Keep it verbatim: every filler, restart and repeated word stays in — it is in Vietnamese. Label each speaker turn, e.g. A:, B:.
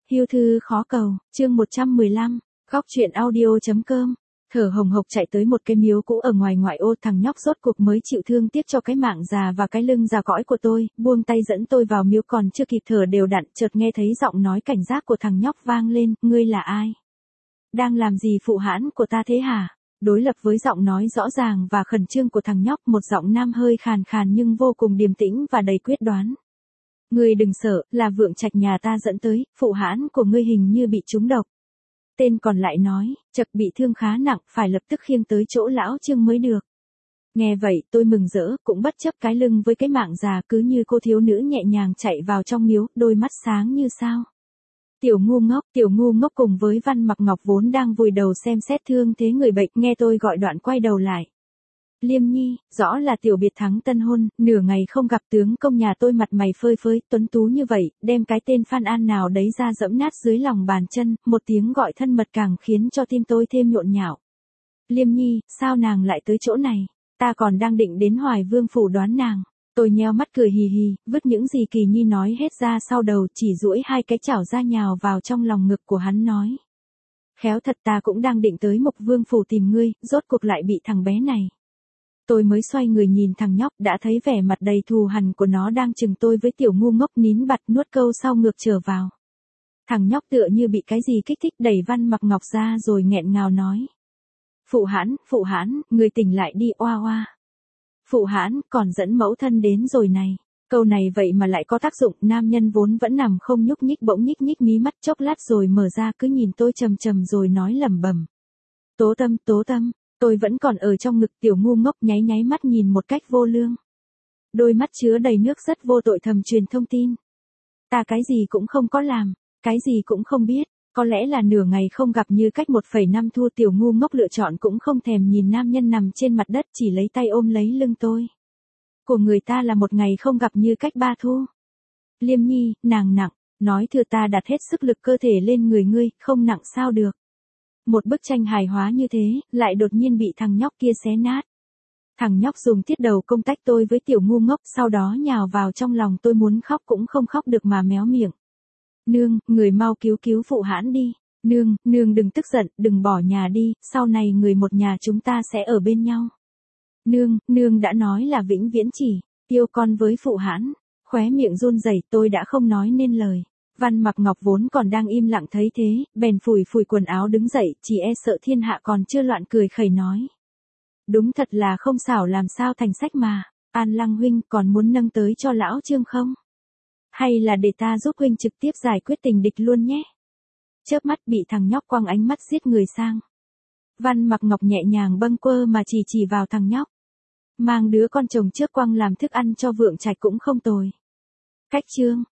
A: Hưu thư khó cầu, chương một trăm mười lăm, góc truyện audio chấm com. Thở hồng hộc chạy tới một cái miếu cũ ở ngoài ngoại ô, thằng nhóc rốt cuộc mới chịu thương tiếc cho cái mạng già và cái lưng già cõi của tôi, buông tay dẫn tôi vào miếu, còn chưa kịp thở đều đặn, chợt nghe thấy giọng nói cảnh giác của thằng nhóc vang lên, ngươi là ai? Đang làm gì phụ hãn của ta thế hả? Đối lập với giọng nói rõ ràng và khẩn trương của thằng nhóc, một giọng nam hơi khàn khàn nhưng vô cùng điềm tĩnh và đầy quyết đoán. Ngươi đừng sợ, là Vượng Trạch nhà ta dẫn tới, phụ hãn của ngươi hình như bị trúng độc. Tên còn lại nói, chật bị thương khá nặng, phải lập tức khiêng tới chỗ lão Trương mới được. Nghe vậy, tôi mừng rỡ, cũng bất chấp cái lưng với cái mạng già, cứ như cô thiếu nữ nhẹ nhàng chạy vào trong miếu, đôi mắt sáng như sao. Tiểu ngu ngốc, tiểu ngu ngốc cùng với Văn Mặc Ngọc vốn đang vùi đầu xem xét thương thế người bệnh, nghe tôi gọi đoạn quay đầu lại. Liêm Nhi, rõ là tiểu biệt thắng tân hôn, nửa ngày không gặp tướng công nhà tôi mặt mày phơi phới, tuấn tú như vậy, đem cái tên Phan An nào đấy ra dẫm nát dưới lòng bàn chân, một tiếng gọi thân mật càng khiến cho tim tôi thêm nhộn nhạo. Liêm Nhi, sao nàng lại tới chỗ này? Ta còn đang định đến Hoài Vương phủ đoán nàng. Tôi nheo mắt cười hì hì, vứt những gì Kỳ Nhi nói hết ra sau đầu, chỉ duỗi hai cái chảo ra nhào vào trong lòng ngực của hắn nói. Khéo thật, ta cũng đang định tới Mộc Vương phủ tìm ngươi, rốt cuộc lại bị thằng bé này. Tôi mới xoay người nhìn thằng nhóc, đã thấy vẻ mặt đầy thù hằn của nó đang chừng tôi với tiểu ngu ngốc, nín bặt nuốt câu sau ngược trở vào. Thằng nhóc tựa như bị cái gì kích thích, đẩy Văn Mặc Ngọc ra rồi nghẹn ngào nói. Phụ hãn, phụ hãn, người tỉnh lại đi oa oa. Phụ hãn, còn dẫn mẫu thân đến rồi này. Câu này vậy mà lại có tác dụng, nam nhân vốn vẫn nằm không nhúc nhích bỗng nhích nhích mí mắt chốc lát rồi mở ra, cứ nhìn tôi trầm trầm rồi nói lẩm bẩm. Tố Tâm, Tố Tâm. Tôi vẫn còn ở trong ngực, tiểu ngu ngốc nháy nháy mắt nhìn một cách vô lương. Đôi mắt chứa đầy nước rất vô tội thầm truyền thông tin. Ta cái gì cũng không có làm, cái gì cũng không biết, có lẽ là nửa ngày không gặp như cách một phẩy năm thu, tiểu ngu ngốc lựa chọn cũng không thèm nhìn nam nhân nằm trên mặt đất, chỉ lấy tay ôm lấy lưng tôi. Của người ta là một ngày không gặp như cách ba thu. Liêm Nhi, nàng nặng, nói thưa ta đặt hết sức lực cơ thể lên người ngươi, không nặng sao được. Một bức tranh hài hóa như thế, lại đột nhiên bị thằng nhóc kia xé nát. Thằng nhóc dùng tiết đầu công tách tôi với tiểu ngu ngốc, sau đó nhào vào trong lòng tôi, muốn khóc cũng không khóc được mà méo miệng. Nương, người mau cứu cứu phụ hãn đi. Nương, nương đừng tức giận, đừng bỏ nhà đi, sau này người một nhà chúng ta sẽ ở bên nhau. Nương, nương đã nói là vĩnh viễn chỉ, yêu con với phụ hãn. Khóe miệng run rẩy, tôi đã không nói nên lời. Văn Mặc Ngọc vốn còn đang im lặng thấy thế, bèn phủi phủi quần áo đứng dậy, chỉ e sợ thiên hạ còn chưa loạn, cười khẩy nói. Đúng thật là không xảo làm sao thành sách mà, An Lăng huynh còn muốn nâng tới cho lão Trương không? Hay là để ta giúp huynh trực tiếp giải quyết tình địch luôn nhé? Chớp mắt bị thằng nhóc quăng ánh mắt giết người sang. Văn Mặc Ngọc nhẹ nhàng bâng quơ mà chỉ chỉ vào thằng nhóc. Mang đứa con chồng trước quăng làm thức ăn cho Vượng Trạch cũng không tồi. Cách chương.